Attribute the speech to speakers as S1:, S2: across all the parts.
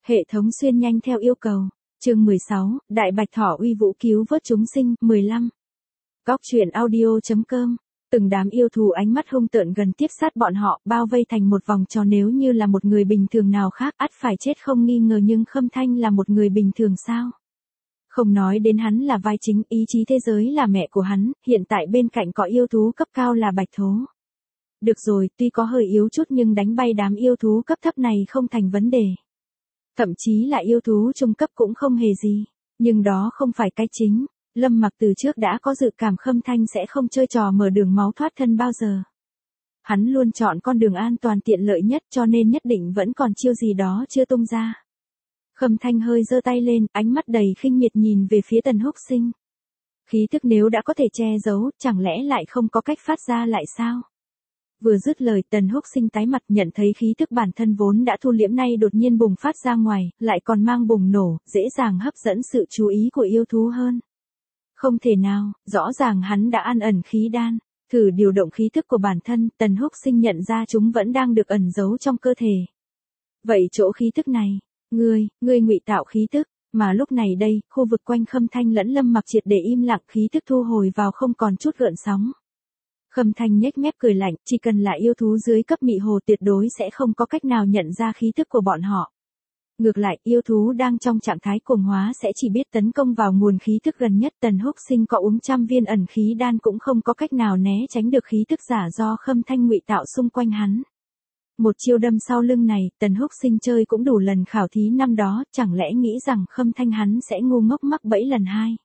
S1: Hệ thống xuyên nhanh theo yêu cầu. Chương 16, Đại Bạch Thỏ uy vũ cứu vớt chúng sinh. 15. Góc truyện audio.com. Từng đám yêu thú ánh mắt hung tợn gần tiếp sát bọn họ, bao vây thành một vòng tròn. Nếu như là một người bình thường nào khác, ắt phải chết không nghi ngờ, nhưng Khâm Thanh là một người bình thường sao? Không nói đến hắn là vai chính, ý chí thế giới là mẹ của hắn, hiện tại bên cạnh có yêu thú cấp cao là Bạch Thố. Được rồi, tuy có hơi yếu chút nhưng đánh bay đám yêu thú cấp thấp này không thành vấn đề. Thậm chí là yêu thú trung cấp cũng không hề gì. Nhưng đó không phải cái chính. Lâm Mặc từ trước đã có dự cảm Khâm Thanh sẽ không chơi trò mở đường máu thoát thân bao giờ. Hắn luôn chọn con đường an toàn tiện lợi nhất, cho nên nhất định vẫn còn chiêu gì đó chưa tung ra. Khâm Thanh hơi giơ tay lên, ánh mắt đầy khinh miệt nhìn về phía Tần Húc Sinh. Khí thức nếu đã có thể che giấu, chẳng lẽ lại không có cách phát ra lại sao? Vừa dứt lời, Tần Húc Sinh tái mặt, nhận thấy khí thức bản thân vốn đã thu liễm nay đột nhiên bùng phát ra ngoài, lại còn mang bùng nổ, dễ dàng hấp dẫn sự chú ý của yêu thú hơn. Không thể nào, rõ ràng hắn đã ăn ẩn khí đan. Thử điều động khí thức của bản thân, Tần Húc Sinh nhận ra chúng vẫn đang được ẩn giấu trong cơ thể. Vậy chỗ khí thức này, ngươi ngụy tạo khí thức, mà lúc này đây, khu vực quanh Khâm Thanh lẫn Lâm Mặc triệt để im lặng, khí thức thu hồi vào không còn chút gợn sóng. Khâm Thanh nhếch mép cười lạnh, chỉ cần là yêu thú dưới cấp mị hồ tuyệt đối sẽ không có cách nào nhận ra khí thức của bọn họ. Ngược lại, yêu thú đang trong trạng thái cuồng hóa sẽ chỉ biết tấn công vào nguồn khí thức gần nhất. Tần Húc Sinh có uống trăm viên ẩn khí đan cũng không có cách nào né tránh được khí thức giả do Khâm Thanh ngụy tạo xung quanh hắn. Một chiêu đâm sau lưng này, Tần Húc Sinh chơi cũng đủ lần khảo thí năm đó, chẳng lẽ nghĩ rằng Khâm Thanh hắn sẽ ngu ngốc mắc bẫy lần hai.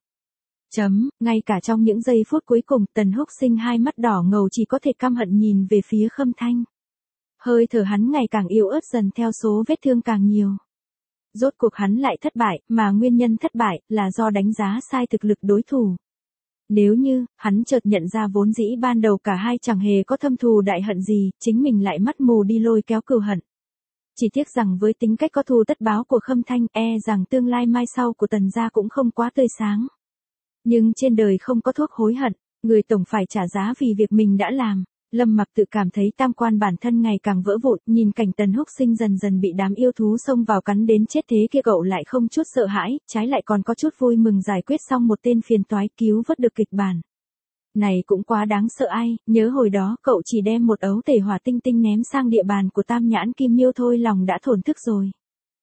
S1: Ngay cả trong những giây phút cuối cùng, Tần Húc Sinh hai mắt đỏ ngầu chỉ có thể căm hận nhìn về phía Khâm Thanh. Hơi thở hắn ngày càng yếu ớt dần theo số vết thương càng nhiều. Rốt cuộc hắn lại thất bại, mà nguyên nhân thất bại là do đánh giá sai thực lực đối thủ. Nếu như, hắn chợt nhận ra vốn dĩ ban đầu cả hai chẳng hề có thâm thù đại hận gì, chính mình lại mắt mù đi lôi kéo cừu hận. Chỉ tiếc rằng với tính cách có thù tất báo của Khâm Thanh, rằng tương lai mai sau của Tần gia cũng không quá tươi sáng. Nhưng trên đời không có thuốc hối hận, người tổng phải trả giá vì việc mình đã làm. Lâm Mặc tự cảm thấy tam quan bản thân ngày càng vỡ vụn, nhìn cảnh Tần Húc Sinh dần dần bị đám yêu thú xông vào cắn đến chết thế kia, cậu lại không chút sợ hãi, trái lại còn có chút vui mừng giải quyết xong một tên phiền toái, cứu vớt được kịch bản. Này cũng quá đáng sợ ai, nhớ hồi đó cậu chỉ đem một ấu tể hỏa tinh tinh ném sang địa bàn của Tam Nhãn Kim Miêu thôi lòng đã thổn thức rồi.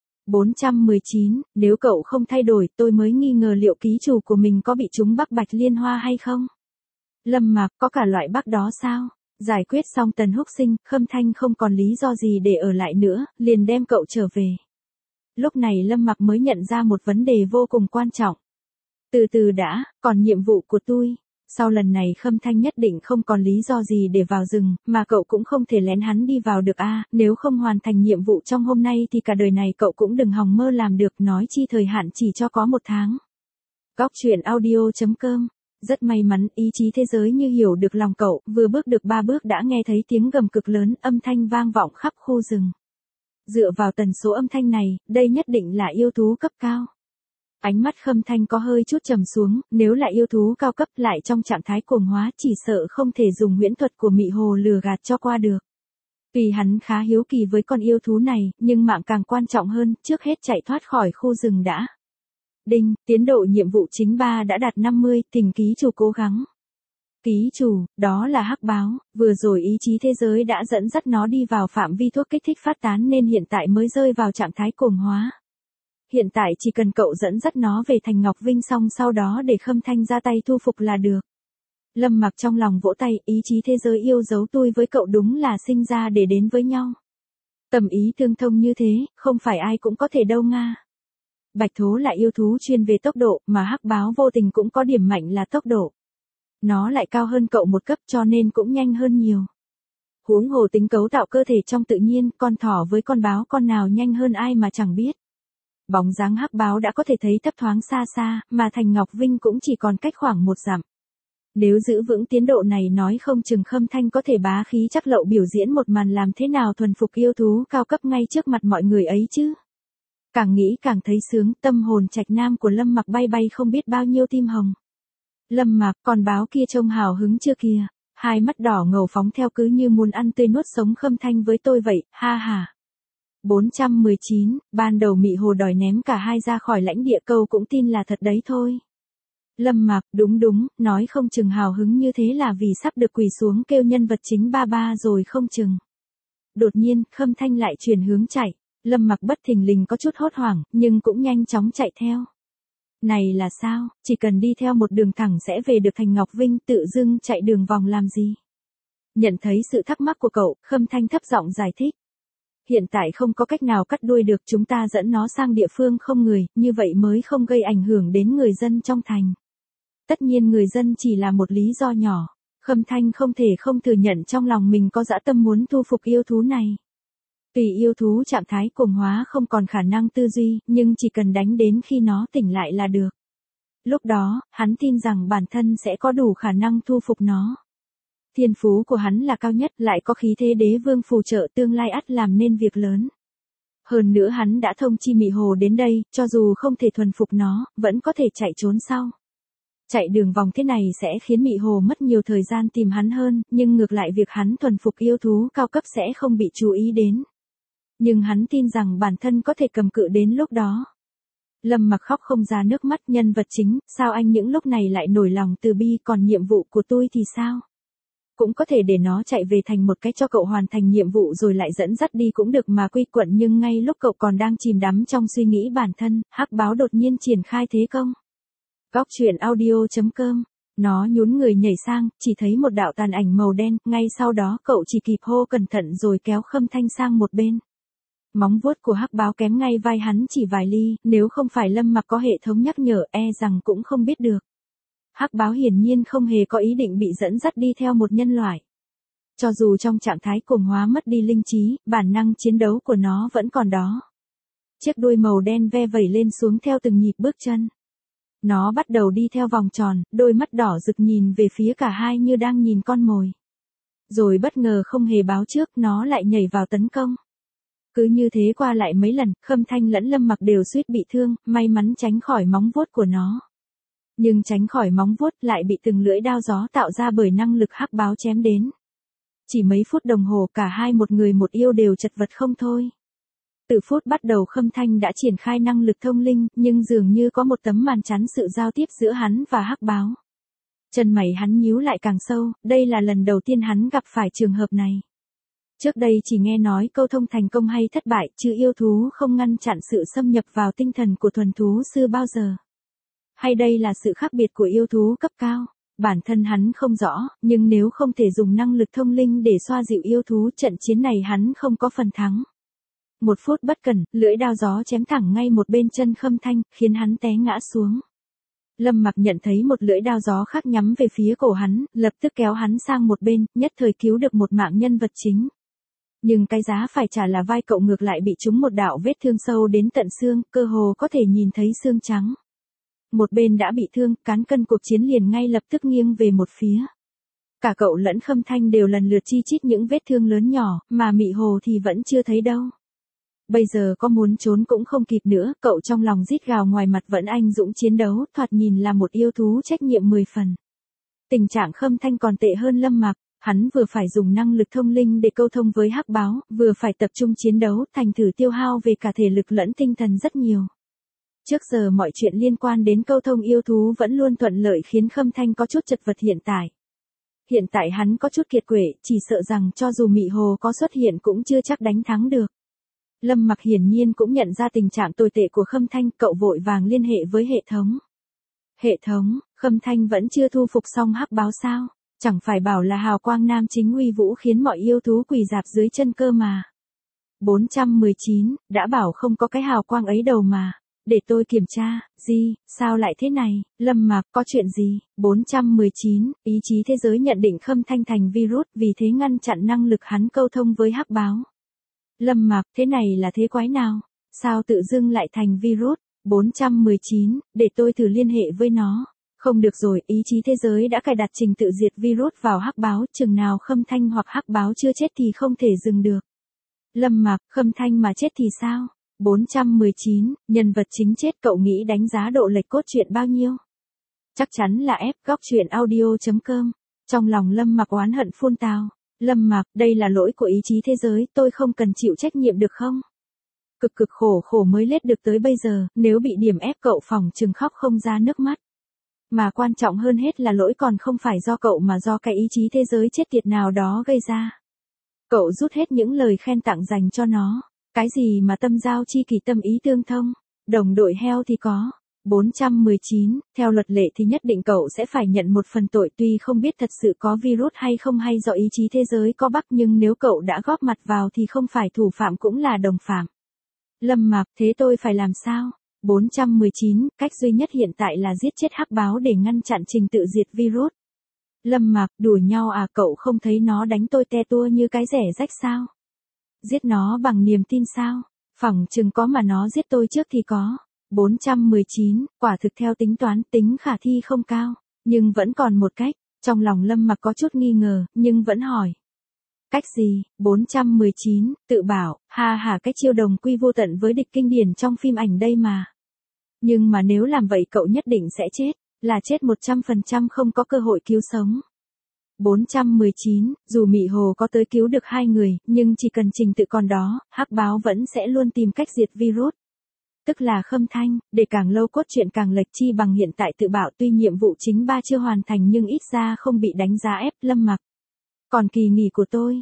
S1: 419, nếu cậu không thay đổi, tôi mới nghi ngờ liệu ký chủ của mình có bị trúng Bắc Bạch Liên Hoa hay không. Lâm Mặc, có cả loại Bắc đó sao? Giải quyết xong Tần Húc Sinh, Khâm Thanh không còn lý do gì để ở lại nữa, liền đem cậu trở về. Lúc này Lâm Mặc mới nhận ra một vấn đề vô cùng quan trọng. Từ từ đã, còn nhiệm vụ của tôi. Sau lần này Khâm Thanh nhất định không còn lý do gì để vào rừng, mà cậu cũng không thể lén hắn đi vào được nếu không hoàn thành nhiệm vụ trong hôm nay thì cả đời này cậu cũng đừng hòng mơ làm được, nói chi thời hạn chỉ cho có 1 tháng. Góc truyện audio.com. Rất may mắn, ý chí thế giới như hiểu được lòng cậu, vừa bước được 3 bước đã nghe thấy tiếng gầm cực lớn, âm thanh vang vọng khắp khu rừng. Dựa vào tần số âm thanh này, đây nhất định là yêu thú cấp cao. Ánh mắt Khâm Thanh có hơi chút trầm xuống, nếu là yêu thú cao cấp lại trong trạng thái cuồng hóa chỉ sợ không thể dùng huyễn thuật của mị hồ lừa gạt cho qua được. Vì hắn khá hiếu kỳ với con yêu thú này, nhưng mạng càng quan trọng hơn, trước hết chạy thoát khỏi khu rừng đã. Đinh, tiến độ nhiệm vụ chính 3 đã đạt 50, thỉnh ký chủ cố gắng. Ký chủ, đó là hắc báo, vừa rồi ý chí thế giới đã dẫn dắt nó đi vào phạm vi thuốc kích thích phát tán nên hiện tại mới rơi vào trạng thái cuồng hóa. Hiện tại chỉ cần cậu dẫn dắt nó về thành Ngọc Vinh xong sau đó để Khâm Thanh ra tay thu phục là được. Lâm Mặc trong lòng vỗ tay, ý chí thế giới yêu dấu tôi với cậu đúng là sinh ra để đến với nhau. Tầm ý tương thông như thế, không phải ai cũng có thể đâu nga. Bạch Thố là yêu thú chuyên về tốc độ, mà hắc báo vô tình cũng có điểm mạnh là tốc độ. Nó lại cao hơn cậu một cấp cho nên cũng nhanh hơn nhiều. Huống hồ tính cấu tạo cơ thể trong tự nhiên, con thỏ với con báo con nào nhanh hơn ai mà chẳng biết. Bóng dáng hắc báo đã có thể thấy thấp thoáng xa xa, mà thành Ngọc Vinh cũng chỉ còn cách khoảng 1 dặm. Nếu giữ vững tiến độ này nói không chừng Khâm Thanh có thể bá khí chắc lậu biểu diễn một màn làm thế nào thuần phục yêu thú cao cấp ngay trước mặt mọi người ấy chứ. Càng nghĩ càng thấy sướng, tâm hồn trạch nam của Lâm Mặc bay bay không biết bao nhiêu tim hồng. Lâm Mặc, con báo kia trông hào hứng chưa kìa, hai mắt đỏ ngầu phóng theo cứ như muốn ăn tươi nuốt sống Khâm Thanh với tôi vậy, ha ha. 419, ban đầu Mị Hồ đòi ném cả hai ra khỏi lãnh địa câu cũng tin là thật đấy thôi. Lâm Mặc, đúng, nói không chừng hào hứng như thế là vì sắp được quỳ xuống kêu nhân vật chính ba ba rồi không chừng. Đột nhiên, Khâm Thanh lại chuyển hướng chạy. Lâm Mặc bất thình lình có chút hốt hoảng, nhưng cũng nhanh chóng chạy theo. Này là sao, chỉ cần đi theo một đường thẳng sẽ về được thành Ngọc Vinh, tự dưng chạy đường vòng làm gì? Nhận thấy sự thắc mắc của cậu, Khâm Thanh thấp giọng giải thích. Hiện tại không có cách nào cắt đuôi được, chúng ta dẫn nó sang địa phương không người, như vậy mới không gây ảnh hưởng đến người dân trong thành. Tất nhiên người dân chỉ là một lý do nhỏ. Khâm Thanh không thể không thừa nhận trong lòng mình có dã tâm muốn thu phục yêu thú này. Tùy yêu thú trạng thái cuồng hóa không còn khả năng tư duy, nhưng chỉ cần đánh đến khi nó tỉnh lại là được. Lúc đó, hắn tin rằng bản thân sẽ có đủ khả năng thu phục nó. Thiên phú của hắn là cao nhất, lại có khí thế đế vương phù trợ, tương lai ắt làm nên việc lớn. Hơn nữa hắn đã thông chi Mị Hồ đến đây, cho dù không thể thuần phục nó, vẫn có thể chạy trốn sau. Chạy đường vòng thế này sẽ khiến Mị Hồ mất nhiều thời gian tìm hắn hơn, nhưng ngược lại việc hắn thuần phục yêu thú cao cấp sẽ không bị chú ý đến. Nhưng hắn tin rằng bản thân có thể cầm cự đến lúc đó. Lâm Mặc khóc không ra nước mắt, nhân vật chính, sao anh những lúc này lại nổi lòng từ bi, còn nhiệm vụ của tôi thì sao? Cũng có thể để nó chạy về thành một cách cho cậu hoàn thành nhiệm vụ rồi lại dẫn dắt đi cũng được mà quy quận, nhưng ngay lúc cậu còn đang chìm đắm trong suy nghĩ bản thân, Hắc Báo đột nhiên triển khai thế công. Góc truyện audio.com. Nó nhún người nhảy sang, chỉ thấy một đạo tàn ảnh màu đen, ngay sau đó cậu chỉ kịp hô cẩn thận rồi kéo Khâm Thanh sang một bên. Móng vuốt của Hắc Báo kém ngay vai hắn chỉ vài ly, nếu không phải Lâm Mặc có hệ thống nhắc nhở rằng cũng không biết được. Hắc Báo hiển nhiên không hề có ý định bị dẫn dắt đi theo một nhân loại. Cho dù trong trạng thái cuồng hóa mất đi linh trí, bản năng chiến đấu của nó vẫn còn đó. Chiếc đuôi màu đen ve vẩy lên xuống theo từng nhịp bước chân. Nó bắt đầu đi theo vòng tròn, đôi mắt đỏ rực nhìn về phía cả hai như đang nhìn con mồi. Rồi bất ngờ không hề báo trước, nó lại nhảy vào tấn công. Cứ như thế qua lại mấy lần, Khâm Thanh lẫn Lâm Mặc đều suýt bị thương, may mắn tránh khỏi móng vuốt của nó. Nhưng tránh khỏi móng vuốt lại bị từng lưỡi đao gió tạo ra bởi năng lực Hắc Báo chém đến. Chỉ mấy phút đồng hồ cả hai một người một yêu đều chật vật không thôi. Từ phút bắt đầu Khâm Thanh đã triển khai năng lực thông linh, nhưng dường như có một tấm màn chắn sự giao tiếp giữa hắn và Hắc Báo. Chân mày hắn nhíu lại càng sâu, đây là lần đầu tiên hắn gặp phải trường hợp này. Trước đây chỉ nghe nói câu thông thành công hay thất bại, chứ yêu thú không ngăn chặn sự xâm nhập vào tinh thần của thuần thú sư bao giờ. Hay đây là sự khác biệt của yêu thú cấp cao? Bản thân hắn không rõ, nhưng nếu không thể dùng năng lực thông linh để xoa dịu yêu thú, trận chiến này hắn không có phần thắng. Một phút bất cẩn, lưỡi đao gió chém thẳng ngay một bên chân Khâm Thanh, khiến hắn té ngã xuống. Lâm Mặc nhận thấy một lưỡi đao gió khác nhắm về phía cổ hắn, lập tức kéo hắn sang một bên, nhất thời cứu được một mạng nhân vật chính. Nhưng cái giá phải trả là vai cậu ngược lại bị trúng một đạo vết thương sâu đến tận xương, cơ hồ có thể nhìn thấy xương trắng. Một bên đã bị thương, cán cân cuộc chiến liền ngay lập tức nghiêng về một phía. Cả cậu lẫn Khâm Thanh đều lần lượt chi chít những vết thương lớn nhỏ, mà Mị Hồ thì vẫn chưa thấy đâu. Bây giờ có muốn trốn cũng không kịp nữa, cậu trong lòng rít gào, ngoài mặt vẫn anh dũng chiến đấu, thoạt nhìn là một yêu thú trách nhiệm 10 phần. Tình trạng Khâm Thanh còn tệ hơn Lâm Mặc, hắn vừa phải dùng năng lực thông linh để câu thông với Hắc Báo, vừa phải tập trung chiến đấu, thành thử tiêu hao về cả thể lực lẫn tinh thần rất nhiều. Trước giờ mọi chuyện liên quan đến câu thông yêu thú vẫn luôn thuận lợi khiến Khâm Thanh có chút chật vật hiện tại. Hiện tại hắn có chút kiệt quệ, chỉ sợ rằng cho dù Mị Hồ có xuất hiện cũng chưa chắc đánh thắng được. Lâm Mặc hiển nhiên cũng nhận ra tình trạng tồi tệ của Khâm Thanh, cậu vội vàng liên hệ với hệ thống. Hệ thống, Khâm Thanh vẫn chưa thu phục xong Hắc Báo sao? Chẳng phải bảo là hào quang nam chính uy vũ khiến mọi yêu thú quỳ rạp dưới chân cơ mà. 419, đã bảo không có cái hào quang ấy đâu mà. Để tôi kiểm tra, gì, sao lại thế này, Lâm Mặc, có chuyện gì? 419, ý chí thế giới nhận định Khâm Thanh thành virus, vì thế ngăn chặn năng lực hắn câu thông với Hắc Báo. Lâm Mặc, thế này là thế quái nào? Sao tự dưng lại thành virus? 419, để tôi thử liên hệ với nó. Không được rồi, ý chí thế giới đã cài đặt trình tự diệt virus vào Hắc Báo, chừng nào Khâm Thanh hoặc Hắc Báo chưa chết thì không thể dừng được. Lâm Mặc, Khâm Thanh mà chết thì sao? 419, nhân vật chính chết, cậu nghĩ đánh giá độ lệch cốt truyện bao nhiêu? Chắc chắn là F. Góc truyện audio.com. Trong lòng Lâm Mặc oán hận phun tào. Lâm Mặc, đây là lỗi của ý chí thế giới, tôi không cần chịu trách nhiệm được không? Cực cực khổ khổ mới lết được tới bây giờ, nếu bị điểm ép cậu phỏng chừng khóc không ra nước mắt. Mà quan trọng hơn hết là lỗi còn không phải do cậu mà do cái ý chí thế giới chết tiệt nào đó gây ra. Cậu rút hết những lời khen tặng dành cho nó. Cái gì mà tâm giao chi kỷ tâm ý tương thông, đồng đội heo thì có. 419, theo luật lệ thì nhất định cậu sẽ phải nhận một phần tội tuy không biết thật sự có virus hay không hay do ý chí thế giới có bắt nhưng nếu cậu đã góp mặt vào thì không phải thủ phạm cũng là đồng phạm. Lâm Mặc, thế tôi phải làm sao? 419, cách duy nhất hiện tại là giết chết hắc báo để ngăn chặn trình tự diệt virus. Lâm Mặc, đùa nhau à, cậu không thấy nó đánh tôi te tua như cái rẻ rách sao? Giết nó bằng niềm tin sao? Phỏng chừng có mà nó giết tôi trước thì có. 419, quả thực theo tính toán tính khả thi không cao, nhưng vẫn còn một cách. Trong lòng Lâm Mặc có chút nghi ngờ, nhưng vẫn hỏi. Cách gì? 419, tự bảo, ha ha, cách chiêu đồng quy vô tận với địch kinh điển trong phim ảnh đây mà. Nhưng mà nếu làm vậy cậu nhất định sẽ chết, là chết 100% không có cơ hội cứu sống. 419, dù Mị Hồ có tới cứu được 2 người, nhưng chỉ cần trình tự còn đó, hắc báo vẫn sẽ luôn tìm cách diệt virus. Tức là Khâm Thanh, để càng lâu cốt truyện càng lệch chi bằng hiện tại tự bảo tuy nhiệm vụ chính 3 chưa hoàn thành nhưng ít ra không bị đánh giá ép. Lâm Mặc. Còn kỳ nghỉ của tôi.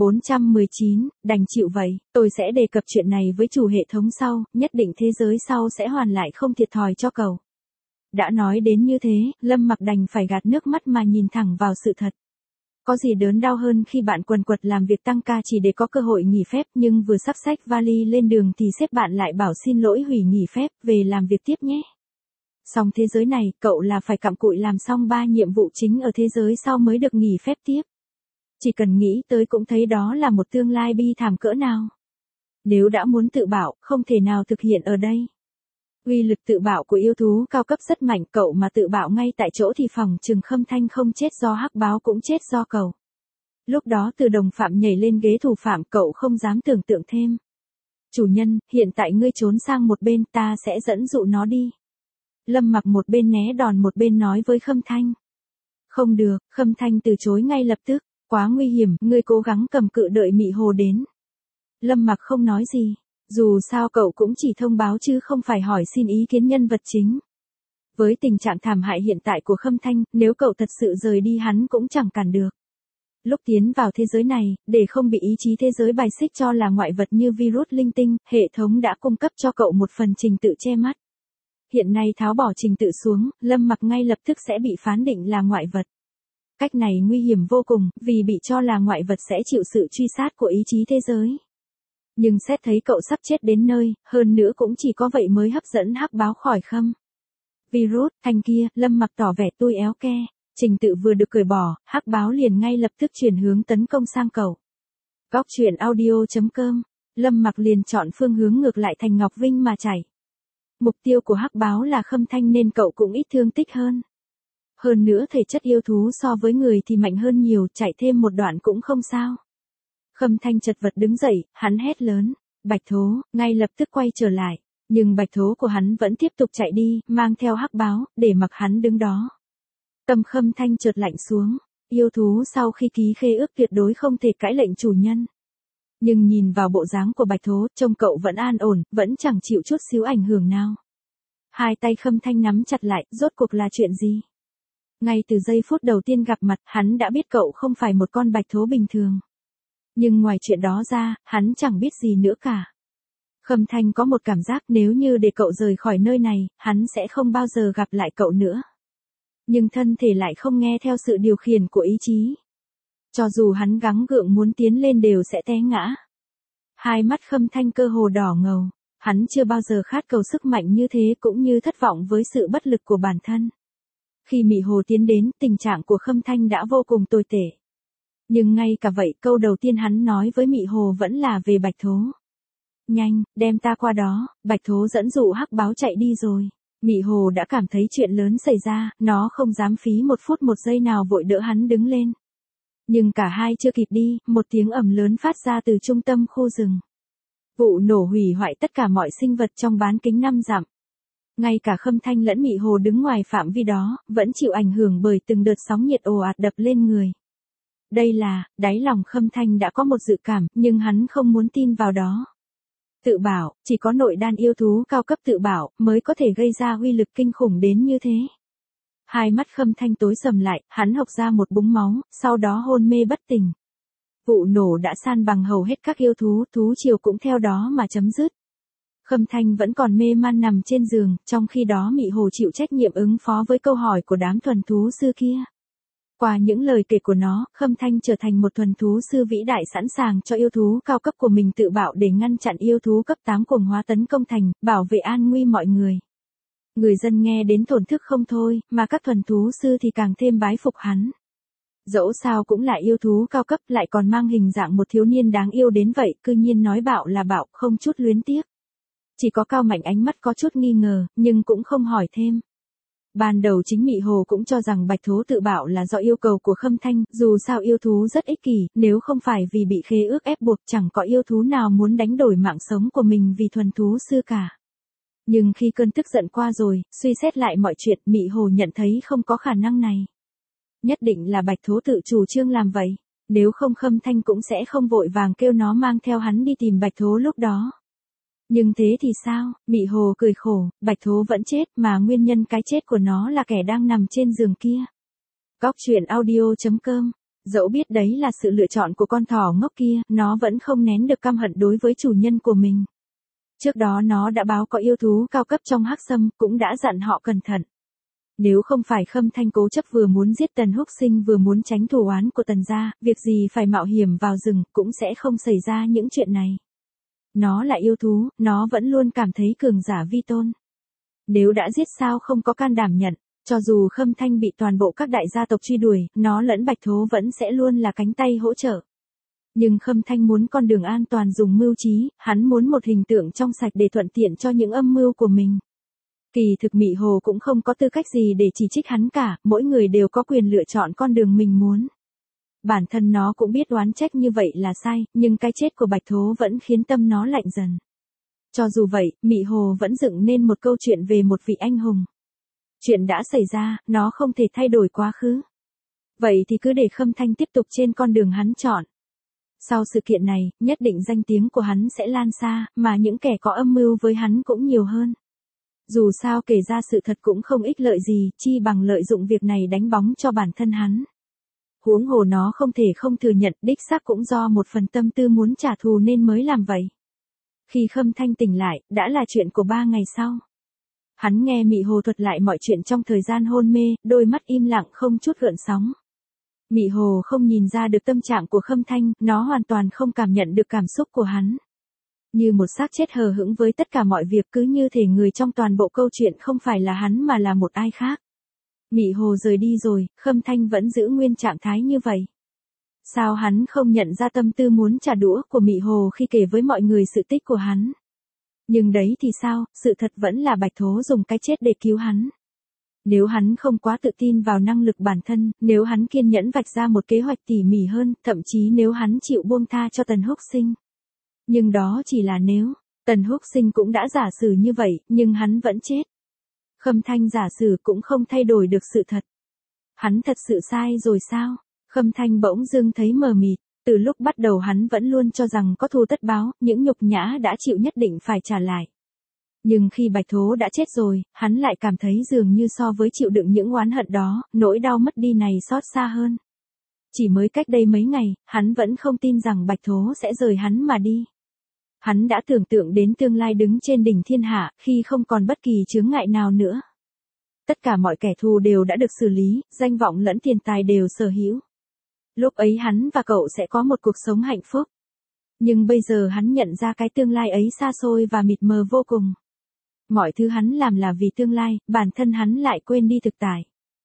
S1: 419, đành chịu vậy, tôi sẽ đề cập chuyện này với chủ hệ thống sau, nhất định thế giới sau sẽ hoàn lại không thiệt thòi cho cậu. Đã nói đến như thế, Lâm Mặc đành phải gạt nước mắt mà nhìn thẳng vào sự thật. Có gì đớn đau hơn khi bạn quần quật làm việc tăng ca chỉ để có cơ hội nghỉ phép nhưng vừa sắp xách vali lên đường thì sếp bạn lại bảo xin lỗi hủy nghỉ phép, về làm việc tiếp nhé. Xong thế giới này, cậu là phải cặm cụi làm xong 3 nhiệm vụ chính ở thế giới sau mới được nghỉ phép tiếp. Chỉ cần nghĩ tới cũng thấy đó là một tương lai bi thảm cỡ nào. Nếu đã muốn tự bảo, không thể nào thực hiện ở đây. Uy lực tự bạo của yêu thú cao cấp rất mạnh, cậu mà tự bạo ngay tại chỗ thì phòng chừng Khâm Thanh không chết do hắc báo cũng chết do cậu. Lúc đó từ đồng phạm nhảy lên ghế thủ phạm, cậu không dám tưởng tượng thêm. Chủ nhân, hiện tại ngươi trốn sang một bên, ta sẽ dẫn dụ nó đi. Lâm Mặc một bên né đòn một bên nói với Khâm Thanh. Không được, Khâm Thanh từ chối ngay lập tức, quá nguy hiểm, ngươi cố gắng cầm cự đợi Mị Hồ đến. Lâm Mặc không nói gì. Dù sao cậu cũng chỉ thông báo chứ không phải hỏi xin ý kiến nhân vật chính. Với tình trạng thảm hại hiện tại của Khâm Thanh, nếu cậu thật sự rời đi hắn cũng chẳng cản được. Lúc tiến vào thế giới này, để không bị ý chí thế giới bài xích cho là ngoại vật như virus linh tinh, hệ thống đã cung cấp cho cậu một phần trình tự che mắt. Hiện nay tháo bỏ trình tự xuống, Lâm Mặc ngay lập tức sẽ bị phán định là ngoại vật. Cách này nguy hiểm vô cùng, vì bị cho là ngoại vật sẽ chịu sự truy sát của ý chí thế giới. Nhưng xét thấy cậu sắp chết đến nơi, hơn nữa cũng chỉ có vậy mới hấp dẫn hắc báo khỏi Khâm. Virus, Thanh kia, Lâm Mặc tỏ vẻ tui éo ke. Trình tự vừa được cởi bỏ, hắc báo liền ngay lập tức chuyển hướng tấn công sang cậu. Góc truyện audio.com, Lâm Mặc liền chọn phương hướng ngược lại thành Ngọc Vinh mà chạy. Mục tiêu của hắc báo là Khâm Thanh nên cậu cũng ít thương tích hơn. Hơn nữa thể chất yêu thú so với người thì mạnh hơn nhiều, chạy thêm một đoạn cũng không sao. Khâm Thanh chật vật đứng dậy, hắn hét lớn, Bạch Thố, ngay lập tức quay trở lại, nhưng Bạch Thố của hắn vẫn tiếp tục chạy đi, mang theo hắc báo, để mặc hắn đứng đó. Tâm Khâm Thanh chợt lạnh xuống, yêu thú sau khi ký khế ước tuyệt đối không thể cãi lệnh chủ nhân. Nhưng nhìn vào bộ dáng của Bạch Thố, trông cậu vẫn an ổn, vẫn chẳng chịu chút xíu ảnh hưởng nào. Hai tay Khâm Thanh nắm chặt lại, rốt cuộc là chuyện gì? Ngay từ giây phút đầu tiên gặp mặt, hắn đã biết cậu không phải một con Bạch Thố bình thường. Nhưng ngoài chuyện đó ra, hắn chẳng biết gì nữa cả. Khâm Thanh có một cảm giác nếu như để cậu rời khỏi nơi này, hắn sẽ không bao giờ gặp lại cậu nữa. Nhưng thân thể lại không nghe theo sự điều khiển của ý chí. Cho dù hắn gắng gượng muốn tiến lên đều sẽ té ngã. Hai mắt Khâm Thanh cơ hồ đỏ ngầu. Hắn chưa bao giờ khát cầu sức mạnh như thế cũng như thất vọng với sự bất lực của bản thân. Khi Mị Hồ tiến đến, tình trạng của Khâm Thanh đã vô cùng tồi tệ. Nhưng ngay cả vậy, câu đầu tiên hắn nói với Mị Hồ vẫn là về Bạch Thố. Nhanh, đem ta qua đó. Bạch Thố dẫn dụ hắc báo chạy đi rồi. Mị Hồ đã cảm thấy chuyện lớn xảy ra, nó không dám phí một phút một giây nào vội đỡ hắn đứng lên. Nhưng cả hai chưa kịp đi, một tiếng ầm lớn phát ra từ trung tâm khu rừng. Vụ nổ hủy hoại tất cả mọi sinh vật trong bán kính 5 dặm. Ngay cả Khâm Thanh lẫn Mị Hồ đứng ngoài phạm vi đó, vẫn chịu ảnh hưởng bởi từng đợt sóng nhiệt ồ ạt đập lên người. Đây là, đáy lòng Khâm Thanh đã có một dự cảm, nhưng hắn không muốn tin vào đó. Tự bảo, chỉ có nội đan yêu thú cao cấp tự bảo mới có thể gây ra uy lực kinh khủng đến như thế. Hai mắt Khâm Thanh tối sầm lại, hắn hộc ra một búng máu, sau đó hôn mê bất tỉnh. Vụ nổ đã san bằng hầu hết các yêu thú, thú triều cũng theo đó mà chấm dứt. Khâm Thanh vẫn còn mê man nằm trên giường, trong khi đó Mị Hồ chịu trách nhiệm ứng phó với câu hỏi của đám thuần thú sư kia. Qua những lời kể của nó, Khâm Thanh trở thành một thuần thú sư vĩ đại sẵn sàng cho yêu thú cao cấp của mình tự bạo để ngăn chặn yêu thú cấp 8 cuồng hóa tấn công thành, bảo vệ an nguy mọi người. Người dân nghe đến thổn thức không thôi, mà các thuần thú sư thì càng thêm bái phục hắn. Dẫu sao cũng là yêu thú cao cấp lại còn mang hình dạng một thiếu niên đáng yêu đến vậy, cư nhiên nói bạo là bạo, không chút luyến tiếc. Chỉ có Cao Mạnh ánh mắt có chút nghi ngờ, nhưng cũng không hỏi thêm. Ban đầu chính Mị Hồ cũng cho rằng bạch thố tự bạo là do yêu cầu của Khâm Thanh, dù sao yêu thú rất ích kỷ, nếu không phải vì bị khế ước ép buộc chẳng có yêu thú nào muốn đánh đổi mạng sống của mình vì thuần thú sư cả. Nhưng khi cơn tức giận qua rồi, suy xét lại mọi chuyện, Mị Hồ nhận thấy không có khả năng này. Nhất định là bạch thố tự chủ trương làm vậy, nếu không Khâm Thanh cũng sẽ không vội vàng kêu nó mang theo hắn đi tìm bạch thố lúc đó. Nhưng thế thì sao, Mị Hồ cười khổ, bạch thố vẫn chết mà nguyên nhân cái chết của nó là kẻ đang nằm trên giường kia. Góc truyện audio.com. Dẫu biết đấy là sự lựa chọn của con thỏ ngốc kia, nó vẫn không nén được căm hận đối với chủ nhân của mình. Trước đó nó đã báo có yêu thú cao cấp trong hắc sâm, cũng đã dặn họ cẩn thận. Nếu không phải Khâm Thanh cố chấp vừa muốn giết Tần Húc Sinh vừa muốn tránh thù oán của Tần gia, việc gì phải mạo hiểm vào rừng, cũng sẽ không xảy ra những chuyện này. Nó là yêu thú, nó vẫn luôn cảm thấy cường giả vi tôn. Nếu đã giết sao không có can đảm nhận, cho dù Khâm Thanh bị toàn bộ các đại gia tộc truy đuổi, nó lẫn bạch thố vẫn sẽ luôn là cánh tay hỗ trợ. Nhưng Khâm Thanh muốn con đường an toàn dùng mưu trí, hắn muốn một hình tượng trong sạch để thuận tiện cho những âm mưu của mình. Kỳ thực Mị Hồ cũng không có tư cách gì để chỉ trích hắn cả, mỗi người đều có quyền lựa chọn con đường mình muốn. Bản thân nó cũng biết oán trách như vậy là sai, nhưng cái chết của bạch thố vẫn khiến tâm nó lạnh dần. Cho dù vậy, Mị Hồ vẫn dựng nên một câu chuyện về một vị anh hùng. Chuyện đã xảy ra, nó không thể thay đổi quá khứ. Vậy thì cứ để Khâm Thanh tiếp tục trên con đường hắn chọn. Sau sự kiện này, nhất định danh tiếng của hắn sẽ lan xa, mà những kẻ có âm mưu với hắn cũng nhiều hơn. Dù sao kể ra sự thật cũng không ích lợi gì, chi bằng lợi dụng việc này đánh bóng cho bản thân hắn. Huống hồ nó không thể không thừa nhận, đích xác cũng do một phần tâm tư muốn trả thù nên mới làm vậy. Khi Khâm Thanh tỉnh lại, đã là chuyện của 3 ngày sau. Hắn nghe Mị Hồ thuật lại mọi chuyện trong thời gian hôn mê, đôi mắt im lặng không chút gợn sóng. Mị Hồ không nhìn ra được tâm trạng của Khâm Thanh, nó hoàn toàn không cảm nhận được cảm xúc của hắn. Như một xác chết hờ hững với tất cả mọi việc, cứ như thể người trong toàn bộ câu chuyện không phải là hắn mà là một ai khác. Mị Hồ rời đi rồi, Khâm Thanh vẫn giữ nguyên trạng thái như vậy. Sao hắn không nhận ra tâm tư muốn trả đũa của Mị Hồ khi kể với mọi người sự tích của hắn? Nhưng đấy thì sao, sự thật vẫn là bạch thố dùng cái chết để cứu hắn. Nếu hắn không quá tự tin vào năng lực bản thân, nếu hắn kiên nhẫn vạch ra một kế hoạch tỉ mỉ hơn, thậm chí nếu hắn chịu buông tha cho Tần Húc Sinh. Nhưng đó chỉ là nếu, Tần Húc Sinh cũng đã giả sử như vậy, nhưng hắn vẫn chết. Khâm Thanh giả sử cũng không thay đổi được sự thật. Hắn thật sự sai rồi sao? Khâm Thanh bỗng dưng thấy mờ mịt, từ lúc bắt đầu hắn vẫn luôn cho rằng có thù tất báo, những nhục nhã đã chịu nhất định phải trả lại. Nhưng khi bạch thố đã chết rồi, hắn lại cảm thấy dường như so với chịu đựng những oán hận đó, nỗi đau mất đi này xót xa hơn. Chỉ mới cách đây mấy ngày, hắn vẫn không tin rằng bạch thố sẽ rời hắn mà đi. Hắn đã tưởng tượng đến tương lai đứng trên đỉnh thiên hạ, khi không còn bất kỳ chướng ngại nào nữa. Tất cả mọi kẻ thù đều đã được xử lý, danh vọng lẫn tiền tài đều sở hữu. Lúc ấy hắn và cậu sẽ có một cuộc sống hạnh phúc. Nhưng bây giờ hắn nhận ra cái tương lai ấy xa xôi và mịt mờ vô cùng. Mọi thứ hắn làm là vì tương lai, bản thân hắn lại quên đi thực tại.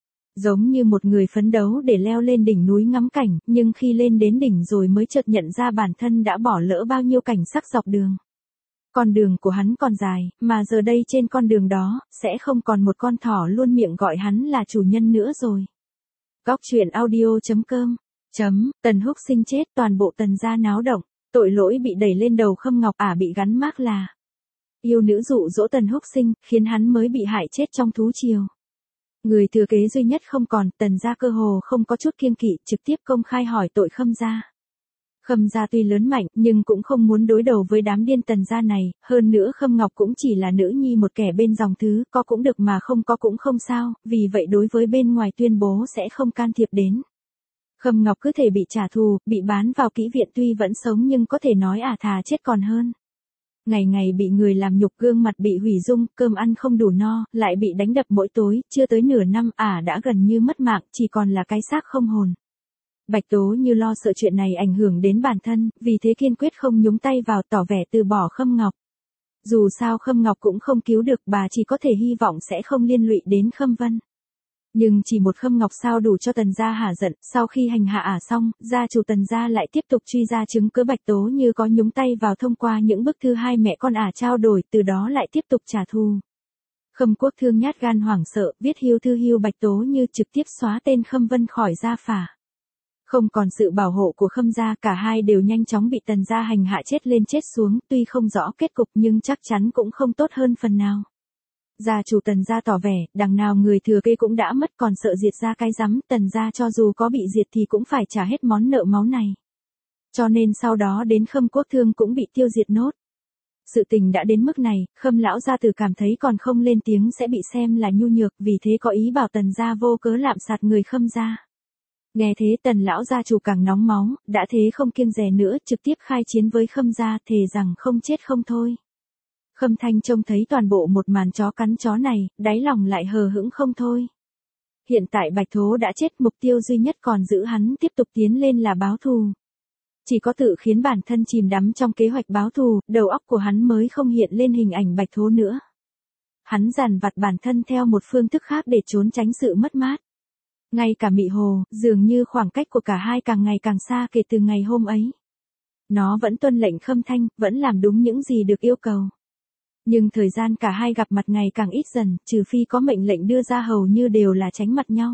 S1: Giống như một người phấn đấu để leo lên đỉnh núi ngắm cảnh, nhưng khi lên đến đỉnh rồi mới chợt nhận ra bản thân đã bỏ lỡ bao nhiêu cảnh sắc dọc đường. Con đường của hắn còn dài, mà giờ đây trên con đường đó, sẽ không còn một con thỏ luôn miệng gọi hắn là chủ nhân nữa rồi. Góc truyện audio.com. Tần Húc Sinh chết, toàn bộ Tần gia náo động, tội lỗi bị đẩy lên đầu Khâm Ngọc bị gắn mác là yêu nữ dụ dỗ Tần Húc Sinh, khiến hắn mới bị hại chết trong thú triều. Người thừa kế duy nhất không còn, Tần gia cơ hồ không có chút kiêng kỵ, trực tiếp công khai hỏi tội Khâm gia. Khâm gia tuy lớn mạnh, nhưng cũng không muốn đối đầu với đám điên Tần gia này, hơn nữa Khâm Ngọc cũng chỉ là nữ nhi một kẻ bên dòng thứ, có cũng được mà không có cũng không sao, vì vậy đối với bên ngoài tuyên bố sẽ không can thiệp đến. Khâm Ngọc cứ thể bị trả thù, bị bán vào kỹ viện tuy vẫn sống nhưng có thể nói thà chết còn hơn. Ngày ngày bị người làm nhục, gương mặt bị hủy dung, cơm ăn không đủ no, lại bị đánh đập mỗi tối, chưa tới nửa năm đã gần như mất mạng, chỉ còn là cái xác không hồn. Bạch Tố Như lo sợ chuyện này ảnh hưởng đến bản thân, vì thế kiên quyết không nhúng tay vào, tỏ vẻ từ bỏ Khâm Ngọc. Dù sao Khâm Ngọc cũng không cứu được, bà chỉ có thể hy vọng sẽ không liên lụy đến Khâm Vân. Nhưng chỉ một Khâm Ngọc sao đủ cho Tần gia hả giận, sau khi hành hạ xong, gia chủ Tần gia lại tiếp tục truy ra chứng cứ Bạch Tố Như có nhúng tay vào thông qua những bức thư hai mẹ con trao đổi, từ đó lại tiếp tục trả thù. Khâm Quốc Thương nhát gan hoảng sợ, viết hiêu thư hiêu Bạch Tố Như, trực tiếp xóa tên Khâm Vân khỏi gia phả. Không còn sự bảo hộ của Khâm gia, cả hai đều nhanh chóng bị Tần gia hành hạ chết lên chết xuống, tuy không rõ kết cục nhưng chắc chắn cũng không tốt hơn phần nào. Gia chủ Tần gia tỏ vẻ, đằng nào người thừa kế cũng đã mất, còn sợ diệt gia cái rắm, Tần gia cho dù có bị diệt thì cũng phải trả hết món nợ máu này. Cho nên sau đó đến Khâm Quốc Thương cũng bị tiêu diệt nốt. Sự tình đã đến mức này, Khâm lão gia tử cảm thấy còn không lên tiếng sẽ bị xem là nhu nhược, vì thế có ý bảo Tần gia vô cớ lạm sát người Khâm gia. Nghe thế Tần lão gia chủ càng nóng máu, đã thế không kiêng dè nữa, trực tiếp khai chiến với Khâm gia, thề rằng không chết không thôi. Khâm Thanh trông thấy toàn bộ một màn chó cắn chó này, đáy lòng lại hờ hững không thôi. Hiện tại Bạch Thố đã chết, mục tiêu duy nhất còn giữ hắn tiếp tục tiến lên là báo thù. Chỉ có tự khiến bản thân chìm đắm trong kế hoạch báo thù, đầu óc của hắn mới không hiện lên hình ảnh Bạch Thố nữa. Hắn dằn vặt bản thân theo một phương thức khác để trốn tránh sự mất mát. Ngay cả Mị Hồ, dường như khoảng cách của cả hai càng ngày càng xa kể từ ngày hôm ấy. Nó vẫn tuân lệnh Khâm Thanh, vẫn làm đúng những gì được yêu cầu. Nhưng thời gian cả hai gặp mặt ngày càng ít dần, trừ phi có mệnh lệnh đưa ra hầu như đều là tránh mặt nhau.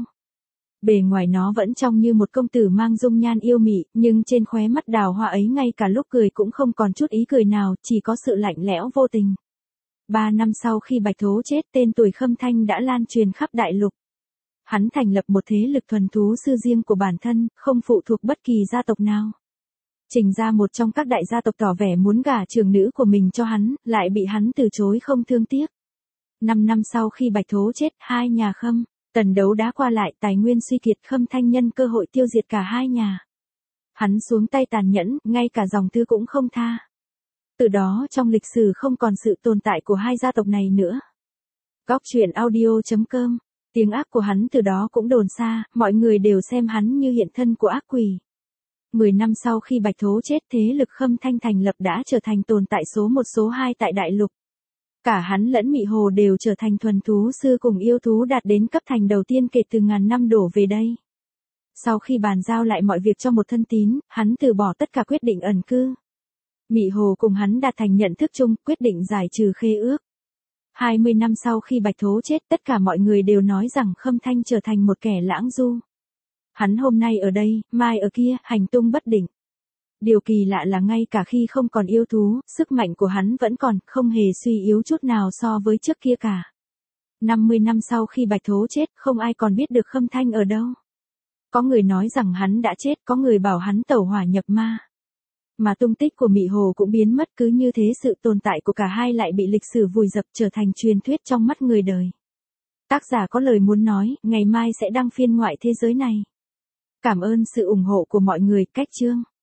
S1: Bề ngoài nó vẫn trông như một công tử mang dung nhan yêu mị, nhưng trên khóe mắt đào hoa ấy ngay cả lúc cười cũng không còn chút ý cười nào, chỉ có sự lạnh lẽo vô tình. 3 năm sau khi Bạch Thố chết, tên tuổi Khâm Thanh đã lan truyền khắp đại lục. Hắn thành lập một thế lực thuần thú sư riêng của bản thân, không phụ thuộc bất kỳ gia tộc nào. Trình gia, một trong các đại gia tộc, tỏ vẻ muốn gả trưởng nữ của mình cho hắn, lại bị hắn từ chối không thương tiếc. 5 năm sau khi Bạch Thố chết, hai nhà Khâm, Tần đấu đá qua lại, tài nguyên suy kiệt, Khâm Thanh nhân cơ hội tiêu diệt cả hai nhà. Hắn xuống tay tàn nhẫn, ngay cả dòng thư cũng không tha. Từ đó trong lịch sử không còn sự tồn tại của hai gia tộc này nữa. Góc truyện audio.com. Tiếng ác của hắn từ đó cũng đồn xa, mọi người đều xem hắn như hiện thân của ác quỷ. 10 năm sau khi Bạch Thố chết, thế lực Khâm Thanh thành lập đã trở thành tồn tại số 1 số 2 tại đại lục. Cả hắn lẫn Mị Hồ đều trở thành thuần thú sư cùng yêu thú đạt đến cấp thành đầu tiên kể từ ngàn năm đổ về đây. Sau khi bàn giao lại mọi việc cho một thân tín, hắn từ bỏ tất cả quyết định ẩn cư. Mị Hồ cùng hắn đạt thành nhận thức chung, quyết định giải trừ khế ước. 20 năm sau khi Bạch Thố chết, tất cả mọi người đều nói rằng Khâm Thanh trở thành một kẻ lãng du. Hắn hôm nay ở đây, mai ở kia, hành tung bất định. Điều kỳ lạ là ngay cả khi không còn yêu thú, sức mạnh của hắn vẫn còn, không hề suy yếu chút nào so với trước kia cả. 50 năm sau khi Bạch Thố chết, không ai còn biết được Khâm Thanh ở đâu. Có người nói rằng hắn đã chết, có người bảo hắn tẩu hỏa nhập ma. Mà tung tích của Mị Hồ cũng biến mất, cứ như thế sự tồn tại của cả hai lại bị lịch sử vùi dập, trở thành truyền thuyết trong mắt người đời. Tác giả có lời muốn nói, ngày mai sẽ đăng phiên ngoại thế giới này. Cảm ơn sự ủng hộ của mọi người. Cách chương.